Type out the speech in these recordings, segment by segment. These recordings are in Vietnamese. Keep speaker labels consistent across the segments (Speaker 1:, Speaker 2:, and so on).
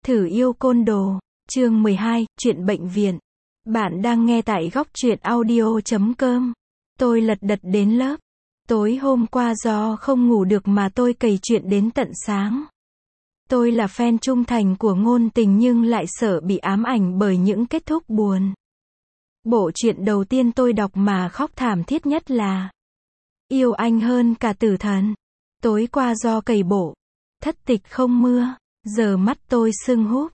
Speaker 1: Thử yêu côn đồ. Chương 12, chuyện bệnh viện. Bạn đang nghe tại góc truyện audio.com. Tôi lật đật đến lớp. Tối hôm qua do không ngủ được mà tôi cày chuyện đến tận sáng. Tôi là fan trung thành của ngôn tình nhưng lại sợ bị ám ảnh bởi những kết thúc buồn. Bộ truyện đầu tiên tôi đọc mà khóc thảm thiết nhất là Yêu anh hơn cả tử thần. Tối qua do cày bộ, thất tịch không mưa, giờ mắt tôi sưng húp.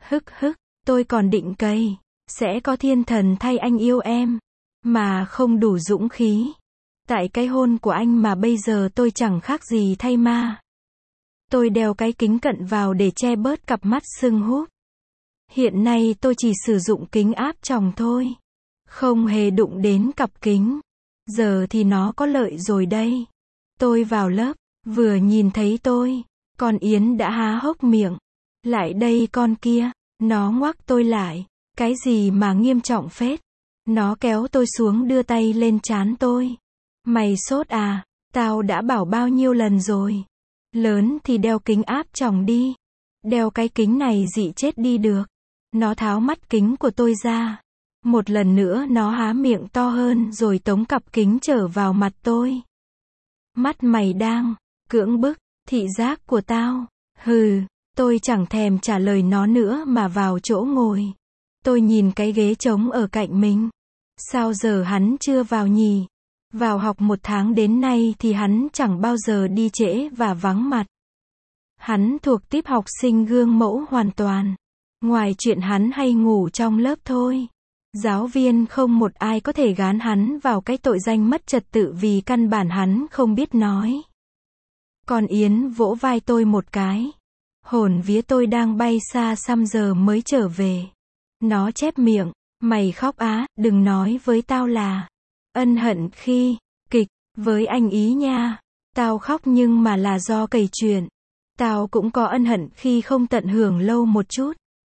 Speaker 1: Tôi còn định cày, sẽ có thiên thần thay anh yêu em, mà không đủ dũng khí. Tại cái hôn của anh mà bây giờ tôi chẳng khác gì thay ma. Tôi đeo cái kính cận vào để che bớt cặp mắt sưng húp. Hiện nay tôi chỉ sử dụng kính áp tròng thôi, không hề đụng đến cặp kính. Giờ thì nó có lợi rồi đây. Tôi vào lớp, vừa nhìn thấy tôi, con Yến đã há hốc miệng. Lại đây con kia, nó ngoắc tôi lại. Cái gì mà nghiêm trọng phết. Nó kéo tôi xuống đưa tay lên trán tôi. Mày sốt à, tao đã bảo bao nhiêu lần rồi. Lớn thì đeo kính áp tròng đi. Đeo cái kính này dị chết đi được. Nó tháo mắt kính của tôi ra. Một lần nữa nó há miệng to hơn rồi tống cặp kính trở vào mặt tôi. Mắt mày đang cưỡng bức thị giác của tao. Hừ, tôi chẳng thèm trả lời nó nữa mà vào chỗ ngồi. Tôi nhìn cái ghế trống ở cạnh mình. Sao giờ hắn chưa vào nhỉ? Vào học 1 tháng đến nay thì hắn chẳng bao giờ đi trễ và vắng mặt. Hắn thuộc típ học sinh gương mẫu hoàn toàn. Ngoài chuyện hắn hay ngủ trong lớp thôi. Giáo viên không một ai có thể gán hắn vào cái tội danh mất trật tự vì căn bản hắn không biết nói. Còn Yến vỗ vai tôi một cái. Hồn vía tôi đang bay xa xăm giờ mới trở về. Nó chép miệng, mày khóc á, đừng nói với tao là ân hận khi kịch với anh ý nha. Tao khóc nhưng mà là do cày chuyện. Tao cũng có ân hận khi không tận hưởng lâu một chút.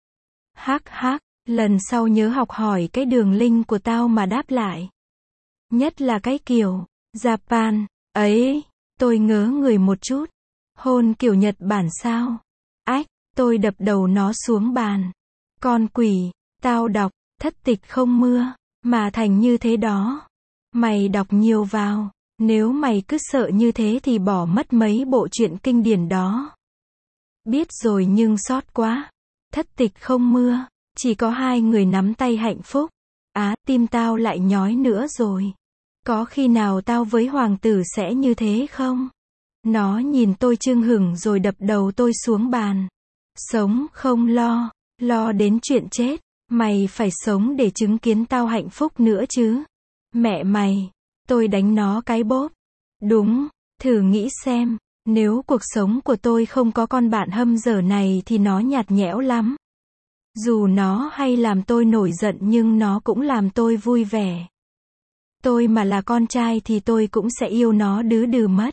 Speaker 1: Lần sau nhớ học hỏi cái đường link của tao mà đáp lại. Nhất là cái kiểu Japan ấy, tôi ngớ người một chút. Hôn kiểu Nhật Bản sao? Ách, tôi đập đầu nó xuống bàn. Con quỷ, tao đọc thất tịch không mưa mà thành như thế đó. Mày đọc nhiều vào, nếu mày cứ sợ như thế thì bỏ mất mấy bộ truyện kinh điển đó. Biết rồi nhưng sót quá. Thất tịch không mưa, chỉ có 2 người nắm tay hạnh phúc. Á, tim tao lại nhói nữa rồi. Có khi nào tao với hoàng tử sẽ như thế không? Nó nhìn tôi chưng hửng rồi đập đầu tôi xuống bàn. Sống không lo, lo đến chuyện chết. Mày phải sống để chứng kiến tao hạnh phúc nữa chứ. Mẹ mày, tôi đánh nó cái bóp. Đúng, thử nghĩ xem, nếu cuộc sống của tôi không có con bạn hâm dở này thì nó nhạt nhẽo lắm. Dù nó hay làm tôi nổi giận nhưng nó cũng làm tôi vui vẻ. Tôi mà là con trai thì tôi cũng sẽ yêu nó đứ đừ mất.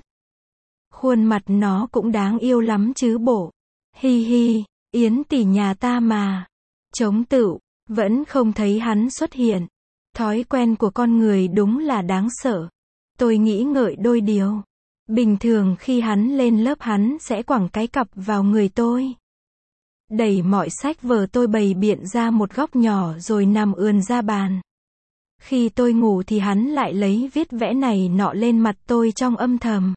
Speaker 1: Khuôn mặt nó cũng đáng yêu lắm chứ bộ. Hi hi, Yến tỷ nhà ta mà. Chống tựu, vẫn không thấy hắn xuất hiện. Thói quen của con người đúng là đáng sợ. Tôi nghĩ ngợi đôi điều. Bình thường khi hắn lên lớp hắn sẽ quẳng cái cặp vào người tôi. Đẩy mọi sách vở tôi bày biện ra một góc nhỏ rồi nằm ườn ra bàn. Khi tôi ngủ thì hắn lại lấy viết vẽ này nọ lên mặt tôi trong âm thầm.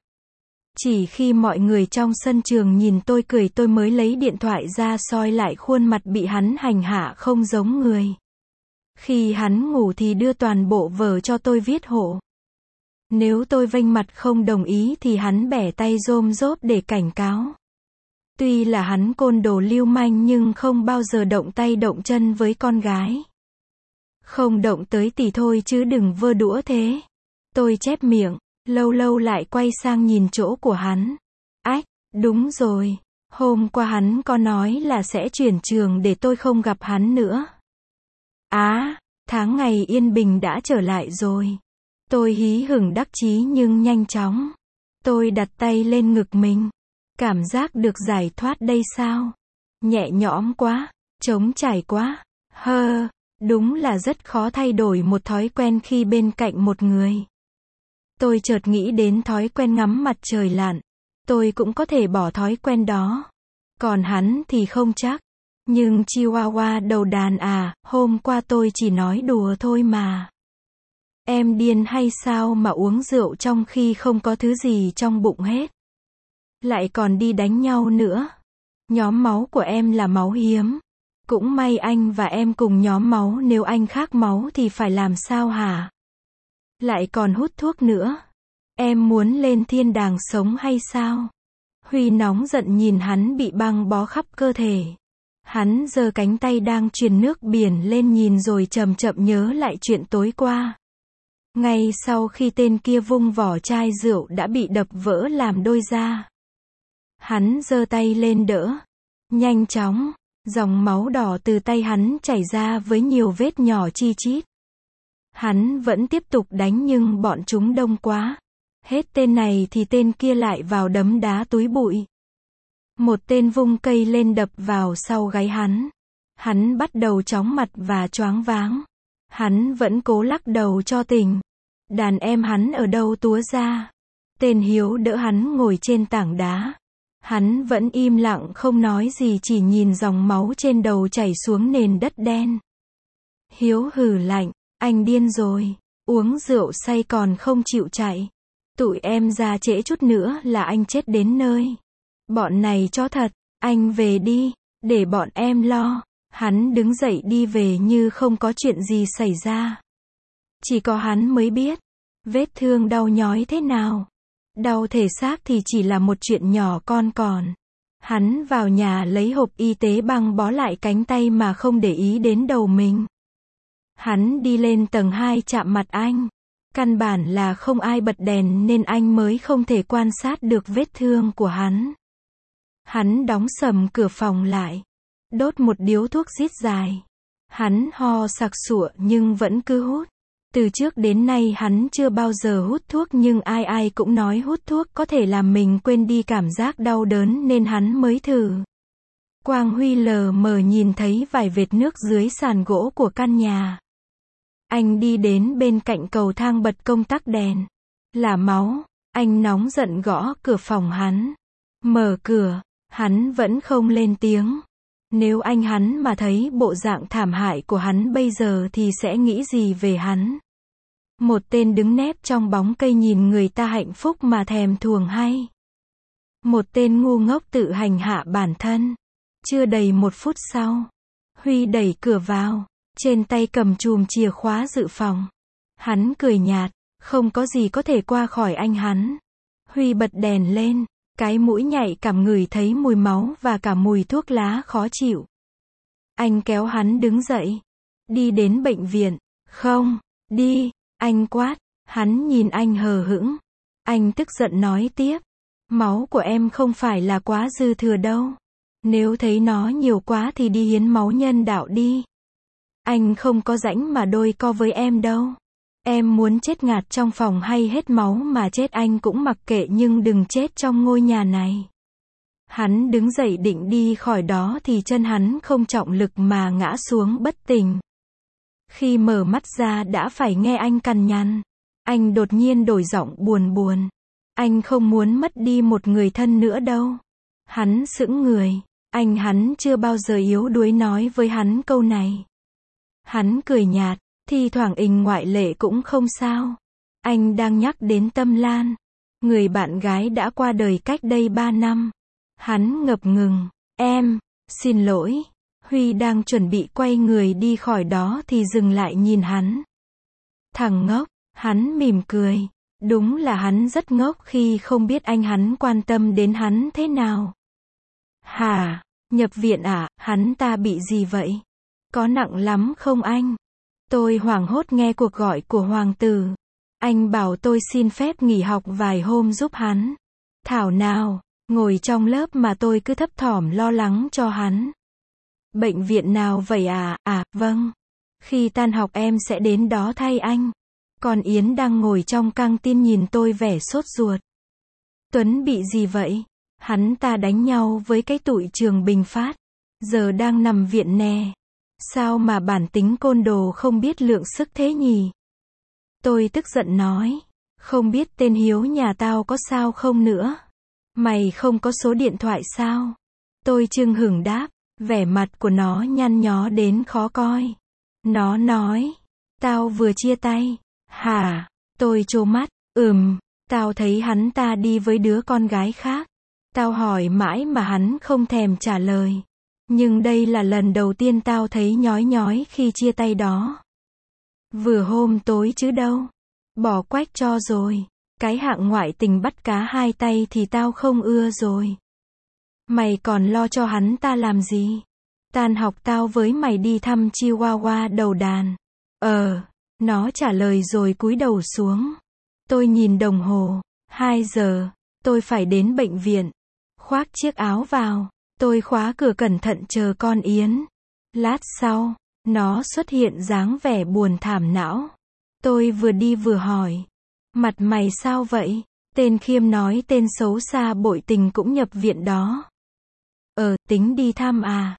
Speaker 1: Chỉ khi mọi người trong sân trường nhìn tôi cười tôi mới lấy điện thoại ra soi lại khuôn mặt bị hắn hành hạ không giống người. Khi hắn ngủ thì đưa toàn bộ vở cho tôi viết hộ. Nếu tôi vênh mặt không đồng ý thì hắn bẻ tay rôm rốp để cảnh cáo. Tuy là hắn côn đồ lưu manh nhưng không bao giờ động tay động chân với con gái. Không động tới thì thôi chứ đừng vơ đũa thế. Tôi chép miệng, lâu lâu lại quay sang nhìn chỗ của hắn. Ách, đúng rồi, hôm qua hắn có nói là sẽ chuyển trường để tôi không gặp hắn nữa. Á, tháng ngày yên bình đã trở lại rồi. Tôi hí hửng đắc chí nhưng nhanh chóng. Tôi đặt tay lên ngực mình. Cảm giác được giải thoát đây sao? Nhẹ nhõm quá, trống trải quá. Đúng là rất khó thay đổi một thói quen khi bên cạnh một người. Tôi chợt nghĩ đến thói quen ngắm mặt trời lặn. Tôi cũng có thể bỏ thói quen đó. Còn hắn thì không chắc. Nhưng Chihuahua đầu đàn à, hôm qua tôi chỉ nói đùa thôi mà. Em điên hay sao mà uống rượu trong khi không có thứ gì trong bụng hết. Lại còn đi đánh nhau nữa. Nhóm máu của em là máu hiếm. Cũng may anh và em cùng nhóm máu, nếu anh khác máu thì phải làm sao hả? Lại còn hút thuốc nữa. Em muốn lên thiên đàng sống hay sao? Huy nóng giận nhìn hắn bị băng bó khắp cơ thể. Hắn giơ cánh tay đang truyền nước biển lên nhìn rồi chậm chậm nhớ lại chuyện tối qua. Ngay sau khi tên kia vung vỏ chai rượu đã bị đập vỡ làm đôi ra. Hắn giơ tay lên đỡ. Nhanh chóng, dòng máu đỏ từ tay hắn chảy ra với nhiều vết nhỏ chi chít. Hắn vẫn tiếp tục đánh nhưng bọn chúng đông quá. Hết tên này thì tên kia lại vào đấm đá túi bụi. Một tên vung cây lên đập vào sau gáy hắn. Hắn bắt đầu chóng mặt và choáng váng. Hắn vẫn cố lắc đầu cho tỉnh. Đàn em hắn ở đâu túa ra. Tên Hiếu đỡ hắn ngồi trên tảng đá. Hắn vẫn im lặng không nói gì, chỉ nhìn dòng máu trên đầu chảy xuống nền đất đen. Hiếu hừ lạnh, anh điên rồi, uống rượu say còn không chịu chạy. Tụi em ra trễ chút nữa là anh chết đến nơi. Bọn này cho thật, anh về đi, để bọn em lo. Hắn đứng dậy đi về như không có chuyện gì xảy ra. Chỉ có hắn mới biết, vết thương đau nhói thế nào. Đau thể xác thì chỉ là một chuyện nhỏ con còn. Hắn vào nhà lấy hộp y tế băng bó lại cánh tay mà không để ý đến đầu mình. Hắn đi lên tầng 2 chạm mặt anh. Căn bản là không ai bật đèn nên anh mới không thể quan sát được vết thương của hắn. Hắn đóng sầm cửa phòng lại. Đốt một điếu thuốc rít dài. Hắn ho sặc sụa nhưng vẫn cứ hút. Từ trước đến nay hắn chưa bao giờ hút thuốc nhưng ai ai cũng nói hút thuốc có thể làm mình quên đi cảm giác đau đớn nên hắn mới thử. Quang Huy lờ mờ nhìn thấy vài vệt nước dưới sàn gỗ của căn nhà. Anh đi đến bên cạnh cầu thang bật công tắc đèn. Là máu. Anh nóng giận gõ cửa phòng hắn. Mở cửa. Hắn vẫn không lên tiếng. Nếu anh hắn mà thấy bộ dạng thảm hại của hắn bây giờ thì sẽ nghĩ gì về hắn? Một tên đứng nép trong bóng cây nhìn người ta hạnh phúc mà thèm thuồng hay? Một tên ngu ngốc tự hành hạ bản thân. Chưa đầy 1 phút sau, Huy đẩy cửa vào, trên tay cầm chùm chìa khóa dự phòng. Hắn cười nhạt, không có gì có thể qua khỏi anh hắn. Huy bật đèn lên, cái mũi nhạy cảm ngửi thấy mùi máu và cả mùi thuốc lá khó chịu. Anh kéo hắn đứng dậy, đi đến bệnh viện. Không, đi, anh quát. Hắn nhìn anh hờ hững. Anh tức giận nói tiếp, máu của em không phải là quá dư thừa đâu. Nếu thấy nó nhiều quá thì đi hiến máu nhân đạo đi. Anh không có rãnh mà đôi co với em đâu. Em muốn chết ngạt trong phòng hay hết máu mà chết anh cũng mặc kệ, nhưng đừng chết trong ngôi nhà này. Hắn đứng dậy định đi khỏi đó thì chân hắn không trọng lực mà ngã xuống bất tỉnh. Khi mở mắt ra đã phải nghe anh cằn nhằn. Anh đột nhiên đổi giọng buồn buồn. Anh không muốn mất đi một người thân nữa đâu. Hắn sững người. Hắn chưa bao giờ yếu đuối nói với hắn câu này. Hắn cười nhạt, thi thoảng ình ngoại lệ cũng không sao. Anh đang nhắc đến Tâm Lan, người bạn gái đã qua đời cách đây 3 năm. Hắn ngập ngừng, em, xin lỗi. Huy đang chuẩn bị quay người đi khỏi đó thì dừng lại nhìn hắn. Thằng ngốc, hắn mỉm cười. Đúng là hắn rất ngốc khi không biết anh hắn quan tâm đến hắn thế nào. Hả, nhập viện à, hắn ta bị gì vậy? Có nặng lắm không anh? Tôi hoảng hốt nghe cuộc gọi của hoàng tử. Anh bảo tôi xin phép nghỉ học vài hôm giúp hắn. Thảo nào, ngồi trong lớp mà tôi cứ thấp thỏm lo lắng cho hắn. Bệnh viện nào vậy à? À, vâng. Khi tan học em sẽ đến đó thay anh. Còn Yến đang ngồi trong căng tin nhìn tôi vẻ sốt ruột. Tuấn bị gì vậy? Hắn ta đánh nhau với cái tụi trường Bình Phát. Giờ đang nằm viện nè. Sao mà bản tính côn đồ không biết lượng sức thế nhỉ? Tôi tức giận nói. Không biết tên Hiếu nhà tao có sao không nữa? Mày không có số điện thoại sao? Tôi chưng hửng đáp. Vẻ mặt của nó nhăn nhó đến khó coi. Nó nói, tao vừa chia tay. Hả? Tôi trố mắt, tao thấy hắn ta đi với đứa con gái khác. Tao hỏi mãi mà hắn không thèm trả lời. Nhưng đây là lần đầu tiên tao thấy nhói nhói khi chia tay đó. Vừa hôm tối chứ đâu. Bỏ quách cho rồi. Cái hạng ngoại tình bắt cá hai tay thì tao không ưa rồi. Mày còn lo cho hắn ta làm gì? Tan học tao với mày đi thăm Chihuahua đầu đàn. Nó trả lời rồi cúi đầu xuống. Tôi nhìn đồng hồ. 2 giờ. Tôi phải đến bệnh viện. Khoác chiếc áo vào. Tôi khóa cửa cẩn thận chờ con Yến. Lát sau, nó xuất hiện dáng vẻ buồn thảm não. Tôi vừa đi vừa hỏi. Mặt mày sao vậy? Tên Khiêm nói tên xấu xa bội tình cũng nhập viện đó. Tính đi thăm à?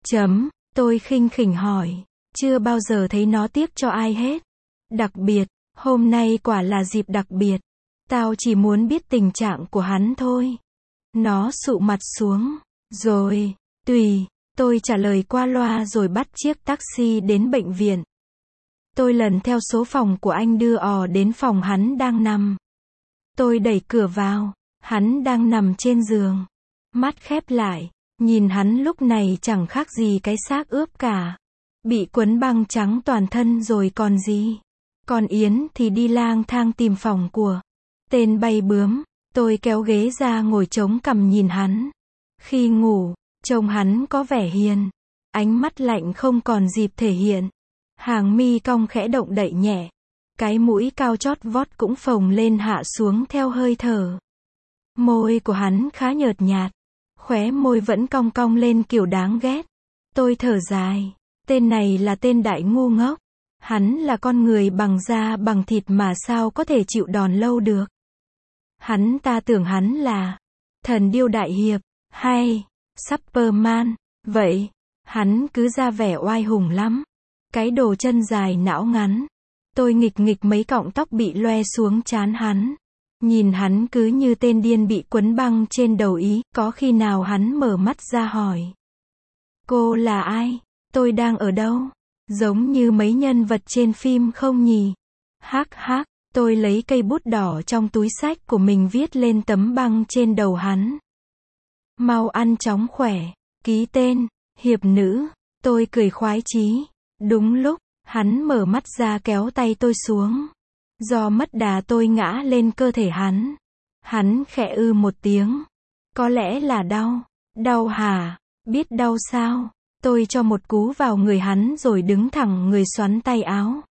Speaker 1: Tôi khinh khỉnh hỏi. Chưa bao giờ thấy nó tiếc cho ai hết. Đặc biệt, hôm nay quả là dịp đặc biệt. Tao chỉ muốn biết tình trạng của hắn thôi. Nó sụ mặt xuống. Rồi, tùy, tôi trả lời qua loa rồi bắt chiếc taxi đến bệnh viện. Tôi lần theo số phòng của anh đưa đến phòng hắn đang nằm. Tôi đẩy cửa vào, hắn đang nằm trên giường. Mắt khép lại, nhìn hắn lúc này chẳng khác gì cái xác ướp cả. Bị quấn băng trắng toàn thân rồi còn gì. Còn Yến thì đi lang thang tìm phòng của tên bay bướm. Tôi kéo ghế ra ngồi chống cằm nhìn hắn. Khi ngủ, trông hắn có vẻ hiền. Ánh mắt lạnh không còn dịp thể hiện. Hàng mi cong khẽ động đậy nhẹ. Cái mũi cao chót vót cũng phồng lên hạ xuống theo hơi thở. Môi của hắn khá nhợt nhạt. Khóe môi vẫn cong cong lên kiểu đáng ghét. Tôi thở dài. Tên này là tên đại ngu ngốc. Hắn là con người bằng da bằng thịt mà sao có thể chịu đòn lâu được. Hắn ta tưởng hắn là thần điêu đại hiệp, hay Superman. Vậy, hắn cứ ra vẻ oai hùng lắm. Cái đồ chân dài não ngắn. Tôi nghịch nghịch mấy cọng tóc bị loe xuống trán hắn. Nhìn hắn cứ như tên điên bị quấn băng trên đầu ý. Có khi nào hắn mở mắt ra hỏi. Cô là ai? Tôi đang ở đâu? Giống như mấy nhân vật trên phim không nhỉ? Hắc hắc. Tôi lấy cây bút đỏ trong túi xách của mình viết lên tấm băng trên đầu hắn. Mau ăn chóng khỏe. Ký tên, hiệp nữ. Tôi cười khoái chí. Đúng lúc, hắn mở mắt ra kéo tay tôi xuống. Do mất đà tôi ngã lên cơ thể hắn. Hắn khẽ một tiếng. Có lẽ là đau. Đau hả? Biết đau sao? Tôi cho một cú vào người hắn rồi đứng thẳng người xoắn tay áo.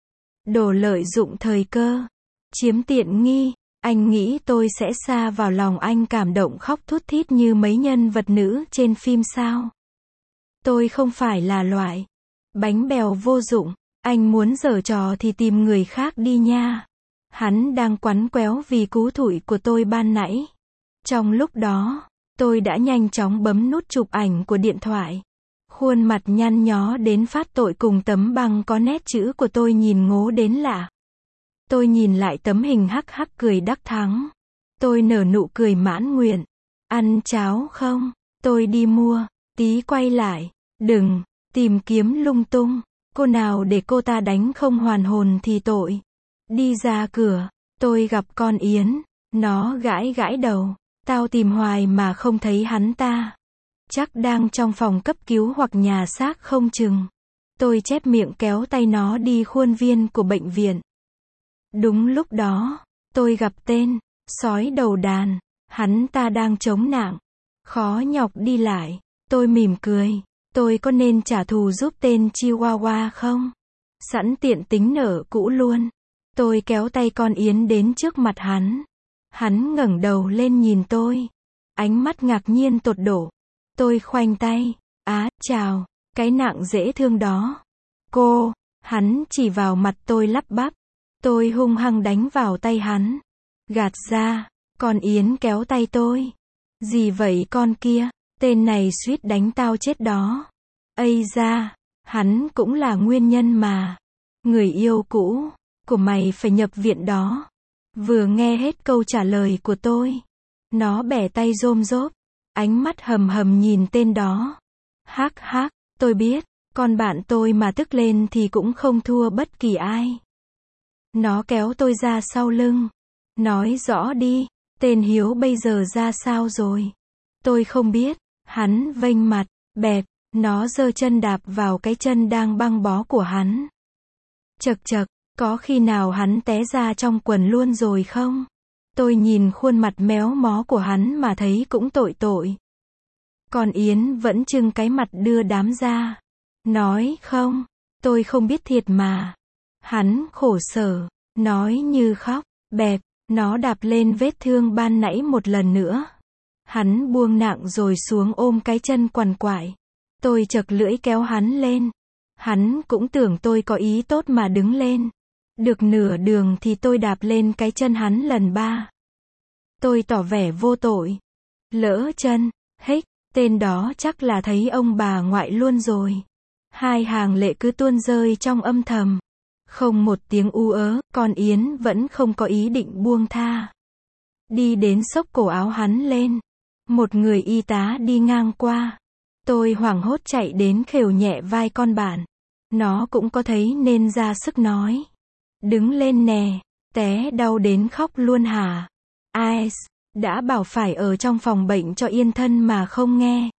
Speaker 1: Đồ lợi dụng thời cơ. Chiếm tiện nghi. Anh nghĩ tôi sẽ sa vào lòng anh cảm động khóc thút thít như mấy nhân vật nữ trên phim sao? Tôi không phải là loại bánh bèo vô dụng. Anh muốn giở trò thì tìm người khác đi nha. Hắn đang quắn quéo vì cú thủi của tôi ban nãy. Trong lúc đó, tôi đã nhanh chóng bấm nút chụp ảnh của điện thoại. Khuôn mặt nhăn nhó đến phát tội cùng tấm băng có nét chữ của tôi nhìn ngố đến lạ. Tôi nhìn lại tấm hình hắc hắc cười đắc thắng. Tôi nở nụ cười mãn nguyện. Ăn cháo không? Tôi đi mua. Tí quay lại. Đừng tìm kiếm lung tung. Cô nào để cô ta đánh không hoàn hồn thì tội. Đi ra cửa. Tôi gặp con Yến. Nó gãi gãi đầu. Tao tìm hoài mà không thấy hắn ta. Chắc đang trong phòng cấp cứu hoặc nhà xác không chừng. Tôi chép miệng kéo tay nó đi khuôn viên của bệnh viện. Đúng lúc đó, tôi gặp tên sói đầu đàn. Hắn ta đang chống nạng. Khó nhọc đi lại. Tôi mỉm cười. Tôi có nên trả thù giúp tên Chihuahua không? Sẵn tiện tính nở cũ luôn. Tôi kéo tay con Yến đến trước mặt hắn. Hắn ngẩng đầu lên nhìn tôi. Ánh mắt ngạc nhiên tột độ. Tôi khoanh tay. Chào. Cái nạng dễ thương đó. Cô. Hắn chỉ vào mặt tôi lắp bắp. Tôi hung hăng đánh vào tay hắn. Gạt ra. Con Yến kéo tay tôi. Gì vậy con kia? Tên này suýt đánh tao chết đó. Ây da. Hắn cũng là nguyên nhân mà. Người yêu cũ của mày phải nhập viện đó. Vừa nghe hết câu trả lời của tôi. Nó bẻ tay rôm rốp. Ánh mắt hầm hầm nhìn tên đó. Hắc hắc, tôi biết, con bạn tôi mà tức lên thì cũng không thua bất kỳ ai. Nó kéo tôi ra sau lưng. Nói rõ đi, tên Hiếu bây giờ ra sao rồi? Tôi không biết. Hắn vênh mặt, bẹp, nó giơ chân đạp vào cái chân đang băng bó của hắn. Chậc chậc, có khi nào hắn té ra trong quần luôn rồi không? Tôi nhìn khuôn mặt méo mó của hắn mà thấy cũng tội tội. Còn Yến vẫn trưng cái mặt đưa đám ra. Nói không, tôi không biết thiệt mà. Hắn khổ sở, nói như khóc, bẹp, nó đạp lên vết thương ban nãy một lần nữa. Hắn buông nặng rồi xuống ôm cái chân quằn quại. Tôi chậc lưỡi kéo hắn lên. Hắn cũng tưởng tôi có ý tốt mà đứng lên. Được nửa đường thì tôi đạp lên cái chân hắn lần 3. Tôi tỏ vẻ vô tội. Lỡ chân, hích, tên đó chắc là thấy ông bà ngoại luôn rồi. 2 hàng lệ cứ tuôn rơi trong âm thầm. Không một tiếng u ớ, con Yến vẫn không có ý định buông tha. Đi đến xốc cổ áo hắn lên. Một người y tá đi ngang qua. Tôi hoảng hốt chạy đến khều nhẹ vai con bạn. Nó cũng có thấy nên ra sức nói. Đứng lên nè, té đau đến khóc luôn hả? Ai, đã bảo phải ở trong phòng bệnh cho yên thân mà không nghe.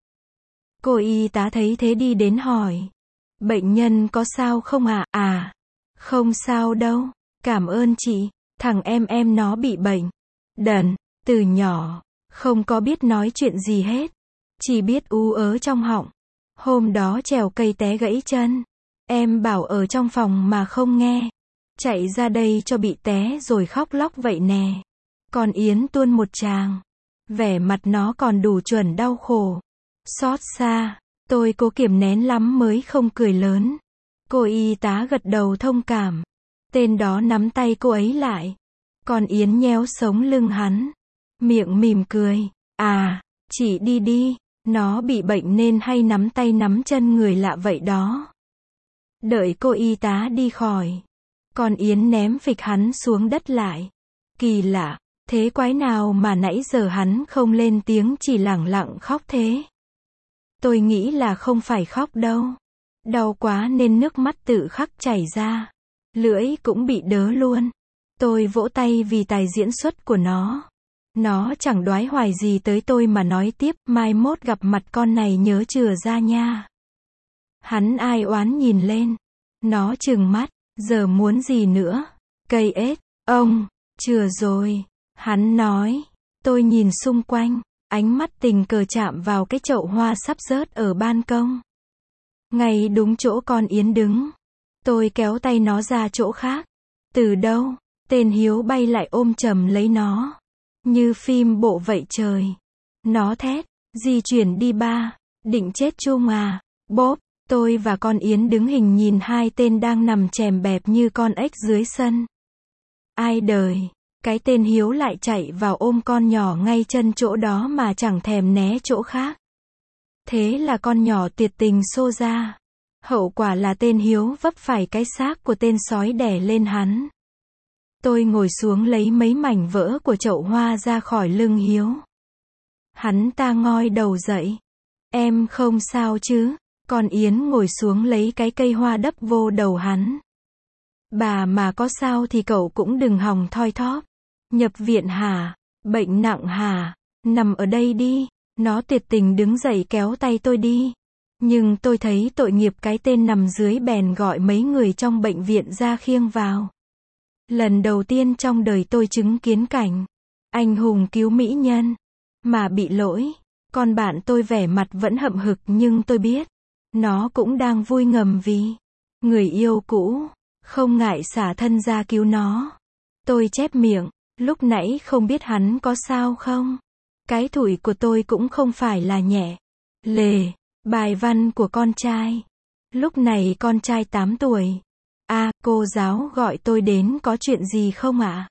Speaker 1: Cô y tá thấy thế đi đến hỏi. Bệnh nhân có sao không ạ? À, không sao đâu, cảm ơn chị, thằng em nó bị bệnh. Đần, từ nhỏ, không có biết nói chuyện gì hết. Chỉ biết ú ớ trong họng. Hôm đó trèo cây té gãy chân. Em bảo ở trong phòng mà không nghe. Chạy ra đây cho bị té rồi khóc lóc vậy nè. Còn Yến tuôn một tràng. Vẻ mặt nó còn đủ chuẩn đau khổ. Xót xa. Tôi cố kiềm nén lắm mới không cười lớn. Cô y tá gật đầu thông cảm. Tên đó nắm tay cô ấy lại. Còn Yến nhéo sống lưng hắn. Miệng mỉm cười. À, chị đi đi. Nó bị bệnh nên hay nắm tay nắm chân người lạ vậy đó. Đợi cô y tá đi khỏi. Còn Yến ném phịch hắn xuống đất lại. Kỳ lạ, thế quái nào mà nãy giờ hắn không lên tiếng chỉ lẳng lặng khóc thế. Tôi nghĩ là không phải khóc đâu. Đau quá nên nước mắt tự khắc chảy ra. Lưỡi cũng bị đớ luôn. Tôi vỗ tay vì tài diễn xuất của nó. Nó chẳng đoái hoài gì tới tôi mà nói tiếp, mai mốt gặp mặt con này nhớ chừa ra nha. Hắn ai oán nhìn lên. Nó trừng mắt, giờ muốn gì nữa? Cây ếch, ông, chừa rồi. Hắn nói. Tôi nhìn xung quanh, ánh mắt tình cờ chạm vào cái chậu hoa sắp rớt ở ban công. Ngay đúng chỗ con Yến đứng. Tôi kéo tay nó ra chỗ khác. Từ đâu? Tên Hiếu bay lại ôm chầm lấy nó. Như phim bộ vậy trời. Nó thét, di chuyển đi ba, định chết chung à. Bốp, tôi và con Yến đứng hình nhìn hai tên đang nằm chèm bẹp như con ếch dưới sân. Ai đời, cái tên Hiếu lại chạy vào ôm con nhỏ ngay chân chỗ đó mà chẳng thèm né chỗ khác. Thế là con nhỏ tuyệt tình xô ra. Hậu quả là tên Hiếu vấp phải cái xác của tên sói đè lên hắn. Tôi ngồi xuống lấy mấy mảnh vỡ của chậu hoa ra khỏi lưng Hiếu. Hắn ta ngoi đầu dậy. Em không sao chứ? Con Yến ngồi xuống lấy cái cây hoa đắp vô đầu hắn. Bà mà có sao thì cậu cũng đừng hòng thoi thóp. Nhập viện hả? Bệnh nặng hả? Nằm ở đây đi. Nó tuyệt tình đứng dậy kéo tay tôi đi. Nhưng tôi thấy tội nghiệp cái tên nằm dưới bèn gọi mấy người trong bệnh viện ra khiêng vào. Lần đầu tiên trong đời tôi chứng kiến cảnh anh hùng cứu mỹ nhân mà bị lỗi. Còn bạn tôi vẻ mặt vẫn hậm hực nhưng tôi biết nó cũng đang vui ngầm vì người yêu cũ không ngại xả thân ra cứu nó. Tôi chép miệng, lúc nãy không biết hắn có sao không. Cái thủi của tôi cũng không phải là nhẹ. Lề, bài văn của con trai. Lúc này con trai 8 tuổi. À, cô giáo gọi tôi đến có chuyện gì không ạ?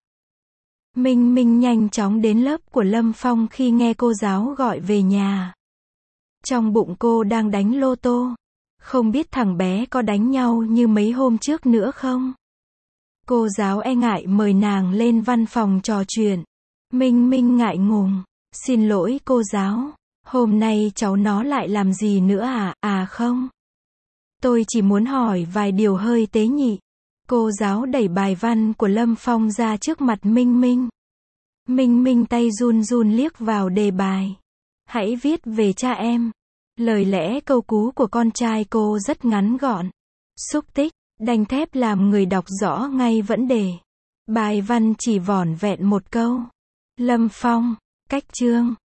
Speaker 1: Minh Minh nhanh chóng đến lớp của Lâm Phong khi nghe cô giáo gọi về nhà. Trong bụng cô đang đánh lô tô. Không biết thằng bé có đánh nhau như mấy hôm trước nữa không? Cô giáo e ngại mời nàng lên văn phòng trò chuyện. Minh Minh ngại ngùng. Xin lỗi cô giáo. Hôm nay cháu nó lại làm gì nữa à? À không. Tôi chỉ muốn hỏi vài điều hơi tế nhị. Cô giáo đẩy bài văn của Lâm Phong ra trước mặt Minh Minh. Minh Minh tay run run liếc vào đề bài. Hãy viết về cha em. Lời lẽ câu cú của con trai cô rất ngắn gọn. Xúc tích, đanh thép làm người đọc rõ ngay vấn đề. Bài văn chỉ vỏn vẹn một câu. Lâm Phong, cách chương.